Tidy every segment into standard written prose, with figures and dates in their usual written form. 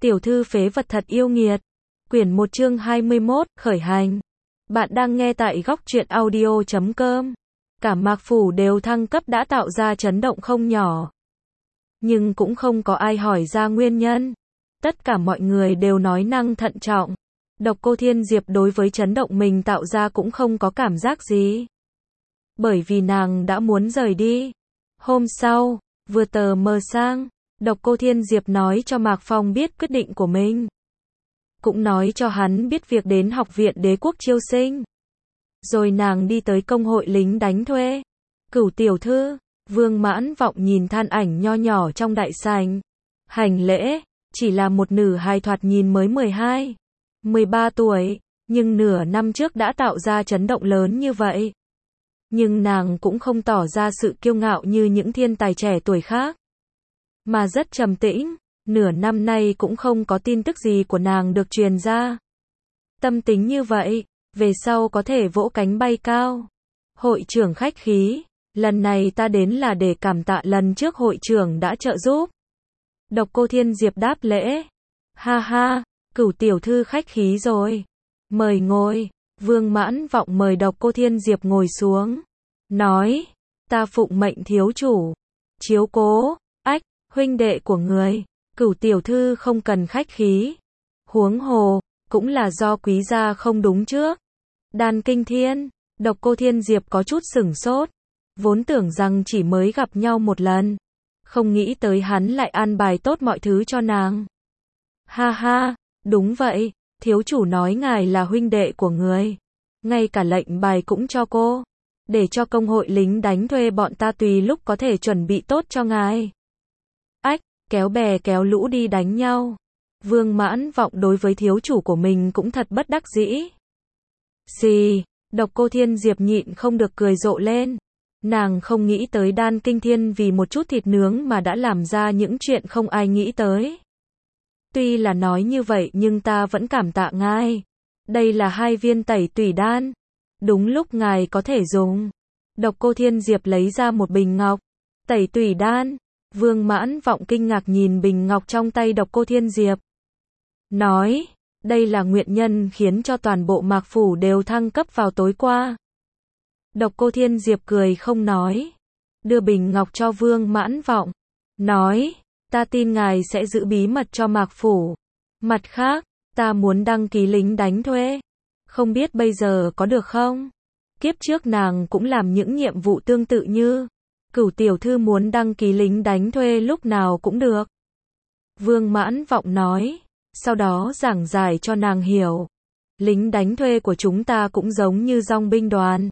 Tiểu thư phế vật thật yêu nghiệt. Quyển 1 chương 21, khởi hành. Bạn đang nghe tại góc truyện audio.com. Cả Mạc Phủ đều thăng cấp đã tạo ra chấn động không nhỏ. Nhưng cũng không có ai hỏi ra nguyên nhân. Tất cả mọi người đều nói năng thận trọng. Độc Cô Thiên Diệp đối với chấn động mình tạo ra cũng không có cảm giác gì. Bởi vì nàng đã muốn rời đi. Hôm sau, vừa tờ mờ sang, Độc Cô Thiên Diệp nói cho Mạc Phong biết quyết định của mình. Cũng nói cho hắn biết việc đến học viện đế quốc chiêu sinh. Rồi nàng đi tới công hội lính đánh thuê. Cửu tiểu thư, Vương Mãn Vọng nhìn than ảnh nho nhỏ trong đại sảnh. Hành lễ, chỉ là một nữ hài thoạt nhìn mới 12, 13 tuổi, nhưng nửa năm trước đã tạo ra chấn động lớn như vậy. Nhưng nàng cũng không tỏ ra sự kiêu ngạo như những thiên tài trẻ tuổi khác, mà rất trầm tĩnh. Nửa năm nay cũng không có tin tức gì của nàng được truyền ra. Tâm tính như vậy, về sau có thể vỗ cánh bay cao. Hội trưởng khách khí, lần này ta đến là để cảm tạ lần trước hội trưởng đã trợ giúp. Độc Cô Thiên Diệp đáp lễ. Ha ha, Cửu tiểu thư khách khí rồi. Mời ngồi. Vương Mãn Vọng mời Độc Cô Thiên Diệp ngồi xuống. Nói, ta phụng mệnh thiếu chủ. Chiếu cố, huynh đệ của người. Cửu tiểu thư không cần khách khí. Huống hồ, cũng là do quý gia không đúng trước. Đan Kinh Thiên, Độc Cô Thiên Diệp có chút sửng sốt. Vốn tưởng rằng chỉ mới gặp nhau một lần. Không nghĩ tới hắn lại an bài tốt mọi thứ cho nàng. Ha ha, đúng vậy, thiếu chủ nói ngài là huynh đệ của người. Ngay cả lệnh bài cũng cho cô. Để cho công hội lính đánh thuê bọn ta tùy lúc có thể chuẩn bị tốt cho ngài. Kéo bè kéo lũ đi đánh nhau. Vương Mãn Vọng đối với thiếu chủ của mình cũng thật bất đắc dĩ. Xì, Độc Cô Thiên Diệp nhịn không được cười rộ lên. Nàng không nghĩ tới Đan Kinh Thiên vì một chút thịt nướng mà đã làm ra những chuyện không ai nghĩ tới. Tuy là nói như vậy nhưng ta vẫn cảm tạ ngài. Đây là 2 viên tẩy tủy đan. Đúng lúc ngài có thể dùng. Độc Cô Thiên Diệp lấy ra một bình ngọc. Tẩy tủy đan. Vương Mãn Vọng kinh ngạc nhìn bình ngọc trong tay Độc Cô Thiên Diệp. Nói, đây là nguyên nhân khiến cho toàn bộ Mạc Phủ đều thăng cấp vào tối qua. Độc Cô Thiên Diệp cười không nói. Đưa bình ngọc cho Vương Mãn Vọng. Nói, ta tin ngài sẽ giữ bí mật cho Mạc Phủ. Mặt khác, ta muốn đăng ký lính đánh thuê. Không biết bây giờ có được không? Kiếp trước nàng cũng làm những nhiệm vụ tương tự như. Cửu tiểu thư muốn đăng ký lính đánh thuê lúc nào cũng được. Vương Mãn Vọng nói, sau đó giảng giải cho nàng hiểu. Lính đánh thuê của chúng ta cũng giống như dòng binh đoàn.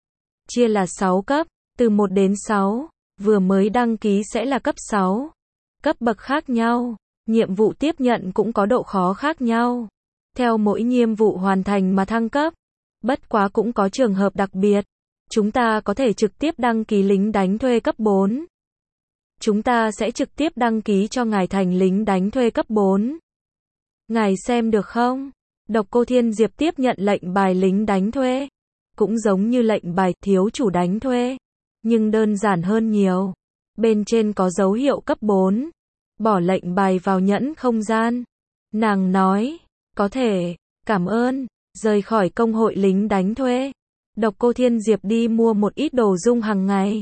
Chia là 6 cấp, từ 1 đến 6, vừa mới đăng ký sẽ là cấp 6. Cấp bậc khác nhau, nhiệm vụ tiếp nhận cũng có độ khó khác nhau. Theo mỗi nhiệm vụ hoàn thành mà thăng cấp. Bất quá cũng có trường hợp đặc biệt. Chúng ta có thể trực tiếp đăng ký lính đánh thuê cấp 4. Chúng ta sẽ trực tiếp đăng ký cho ngài thành lính đánh thuê cấp 4. Ngài xem được không? Độc Cô Thiên Diệp tiếp nhận lệnh bài lính đánh thuê. Cũng giống như lệnh bài thiếu chủ đánh thuê. Nhưng đơn giản hơn nhiều. Bên trên có dấu hiệu cấp 4. Bỏ lệnh bài vào nhẫn không gian. Nàng nói, có thể, cảm ơn, rời khỏi công hội lính đánh thuê. Độc Cô Thiên Diệp đi mua một ít đồ dùng hàng ngày.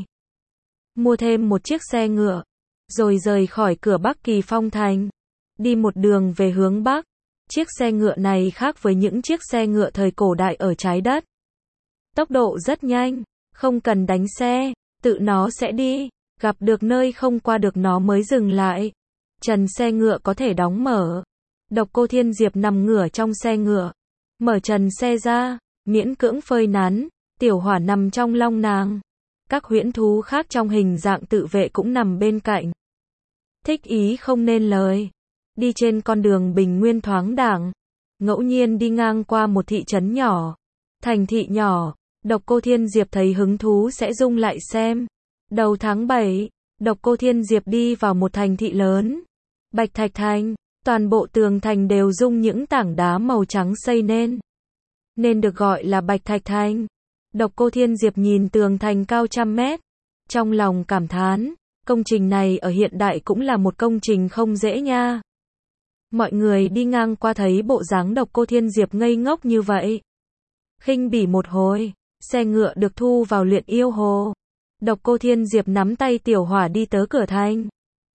Mua thêm một chiếc xe ngựa. Rồi rời khỏi cửa Bắc Kỳ Phong Thành. Đi một đường về hướng Bắc. Chiếc xe ngựa này khác với những chiếc xe ngựa thời cổ đại ở trái đất. Tốc độ rất nhanh. Không cần đánh xe. Tự nó sẽ đi. Gặp được nơi không qua được nó mới dừng lại. Trần xe ngựa có thể đóng mở. Độc Cô Thiên Diệp nằm ngửa trong xe ngựa. Mở trần xe ra. Miễn cưỡng phơi nắng, tiểu hỏa nằm trong long nàng. Các huyễn thú khác trong hình dạng tự vệ cũng nằm bên cạnh. Thích ý không nên lời. Đi trên con đường bình nguyên thoáng đãng. Ngẫu nhiên đi ngang qua một thị trấn nhỏ. Thành thị nhỏ, Độc Cô Thiên Diệp thấy hứng thú sẽ rung lại xem. Đầu tháng 7, Độc Cô Thiên Diệp đi vào một thành thị lớn. Bạch Thạch Thành, toàn bộ tường thành đều dung những tảng đá màu trắng xây nên được gọi là Bạch Thạch Thành. Độc Cô Thiên Diệp nhìn tường thành cao trăm mét. Trong lòng cảm thán, công trình này ở hiện đại cũng là một công trình không dễ nha. Mọi người đi ngang qua thấy bộ dáng Độc Cô Thiên Diệp ngây ngốc như vậy. Khinh bỉ một hồi, xe ngựa được thu vào Luyện Yêu Hồ. Độc Cô Thiên Diệp nắm tay Tiểu Hỏa đi tới cửa thành.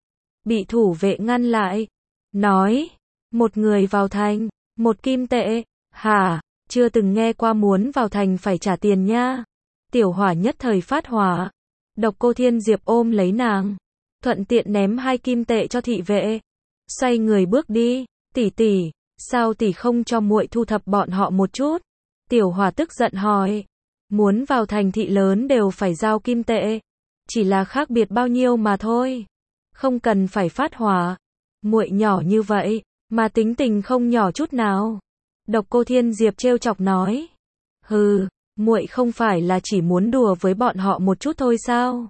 Bị thủ vệ ngăn lại. Nói, một người vào thành, 1 kim tệ. Hả, chưa từng nghe qua muốn vào thành phải trả tiền nha. Tiểu Hỏa nhất thời phát hỏa. Độc Cô Thiên Diệp ôm lấy nàng, thuận tiện ném 2 kim tệ cho thị vệ. Xoay người bước đi. Tỷ tỷ, sao tỷ không cho muội thu thập bọn họ một chút? Tiểu Hỏa tức giận hỏi. Muốn vào thành thị lớn đều phải giao kim tệ. Chỉ là khác biệt bao nhiêu mà thôi. Không cần phải phát hỏa. Muội nhỏ như vậy, mà tính tình không nhỏ chút nào. Độc Cô Thiên Diệp trêu chọc nói. Hừ, muội không phải là chỉ muốn đùa với bọn họ một chút thôi sao?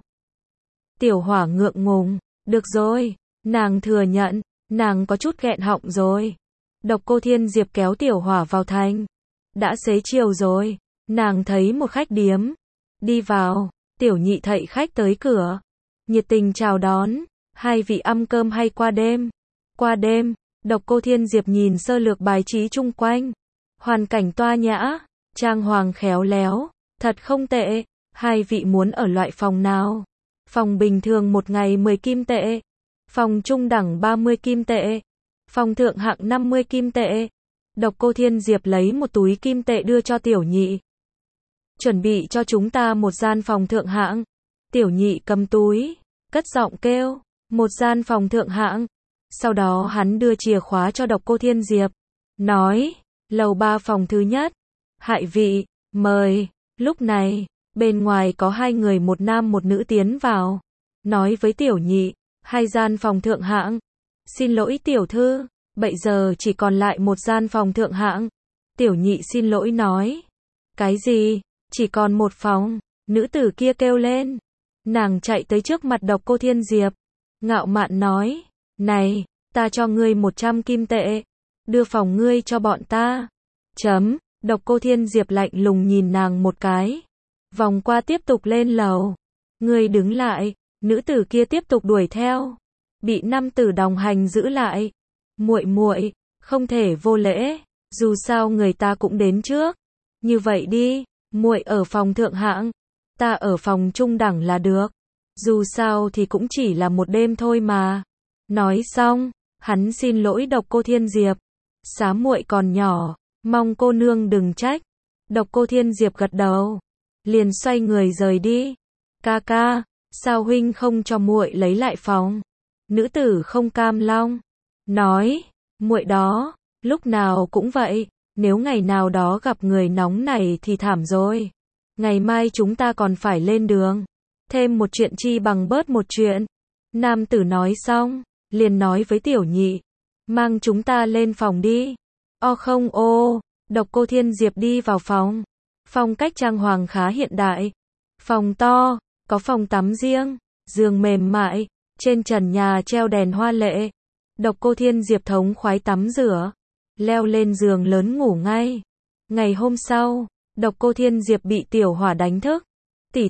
Tiểu Hỏa ngượng ngùng. Được rồi, nàng thừa nhận, nàng có chút nghẹn họng rồi. Độc Cô Thiên Diệp kéo Tiểu Hỏa vào thành. Đã xế chiều rồi, nàng thấy một khách điếm. Đi vào, Tiểu Nhị thạy khách tới cửa. Nhiệt tình chào đón. 2 vị ăn cơm hay qua đêm? Qua đêm. Độc Cô Thiên Diệp nhìn sơ lược bài trí chung quanh. Hoàn cảnh toa nhã, trang hoàng khéo léo, thật không tệ. 2 vị muốn ở loại phòng nào? Phòng bình thường 1 ngày 10 kim tệ. Phòng trung đẳng 30 kim tệ. Phòng thượng hạng 50 kim tệ. Độc Cô Thiên Diệp lấy một túi kim tệ đưa cho Tiểu Nhị. Chuẩn bị cho chúng ta một gian phòng thượng hạng. Tiểu Nhị cầm túi, cất giọng kêu, một gian phòng thượng hạng. Sau đó hắn đưa chìa khóa cho Độc Cô Thiên Diệp. Nói, lầu 3 phòng thứ nhất. Hai vị, mời. Lúc này, bên ngoài có 2 người, một nam một nữ tiến vào. Nói với Tiểu Nhị, 2 gian phòng thượng hạng. Xin lỗi tiểu thư, bây giờ chỉ còn lại 1 gian phòng thượng hạng. Tiểu Nhị xin lỗi nói. Cái gì? Chỉ còn 1 phòng? Nữ tử kia kêu lên. Nàng chạy tới trước mặt Độc Cô Thiên Diệp. Ngạo mạn nói. Này, ta cho ngươi 100 kim tệ. Đưa phòng ngươi cho bọn ta. Chấm. Độc Cô Thiên Diệp lạnh lùng nhìn nàng một cái. Vòng qua tiếp tục lên lầu. Ngươi đứng lại. Nữ tử kia tiếp tục đuổi theo. Bị nam tử đồng hành giữ lại. Muội muội, không thể vô lễ. Dù sao người ta cũng đến trước. Như vậy đi, muội ở phòng thượng hạng, ta ở phòng trung đẳng là được. Dù sao thì cũng chỉ là 1 đêm thôi mà. Nói xong, hắn xin lỗi Độc Cô Thiên Diệp. Xá muội còn nhỏ, mong cô nương đừng trách. Độc Cô Thiên Diệp gật đầu, liền xoay người rời đi. Ca ca, sao huynh không cho muội lấy lại phòng? Nữ tử không cam lòng, nói, muội đó, lúc nào cũng vậy, nếu ngày nào đó gặp người nóng này thì thảm rồi. Ngày mai chúng ta còn phải lên đường. Thêm một chuyện chi bằng bớt một chuyện. Nam tử nói xong, liền nói với Tiểu Nhị, mang chúng ta lên phòng đi. O không ô, Độc Cô Thiên Diệp đi vào phòng. Phong cách trang hoàng khá hiện đại. Phòng to, có phòng tắm riêng, giường mềm mại, trên trần nhà treo đèn hoa lệ. Độc Cô Thiên Diệp thống khoái tắm rửa, leo lên giường lớn ngủ ngay. Ngày hôm sau, Độc Cô Thiên Diệp bị Tiểu Hỏa đánh thức. Tỷ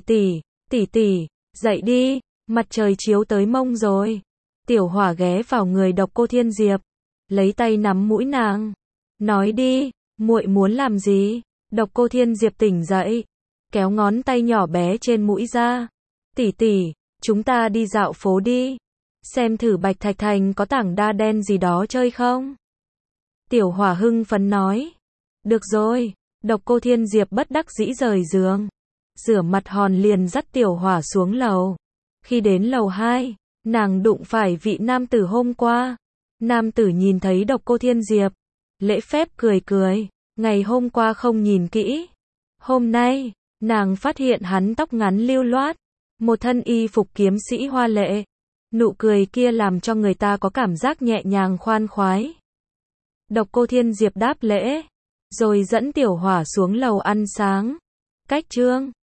tỷ, dậy đi, mặt trời chiếu tới mông rồi. Tiểu Hỏa ghé vào người Độc Cô Thiên Diệp, lấy tay nắm mũi nàng. Nói đi, muội muốn làm gì? Độc Cô Thiên Diệp tỉnh dậy, kéo ngón tay nhỏ bé trên mũi ra. Tỷ, chúng ta đi dạo phố đi. Xem thử Bạch Thạch Thành có tảng đa đen gì đó chơi không? Tiểu Hỏa hưng phấn nói. Được rồi. Độc Cô Thiên Diệp bất đắc dĩ rời giường. Rửa mặt hòn liền dắt Tiểu Hỏa xuống lầu. Khi đến lầu 2, nàng đụng phải vị nam tử hôm qua. Nam tử nhìn thấy Độc Cô Thiên Diệp, lễ phép cười. Ngày hôm qua không nhìn kỹ. Hôm nay, nàng phát hiện hắn tóc ngắn lưu loát, một thân y phục kiếm sĩ hoa lệ. Nụ cười kia làm cho người ta có cảm giác nhẹ nhàng khoan khoái. Độc Cô Thiên Diệp đáp lễ, rồi dẫn Tiểu Hỏa xuống lầu ăn sáng. Cách chương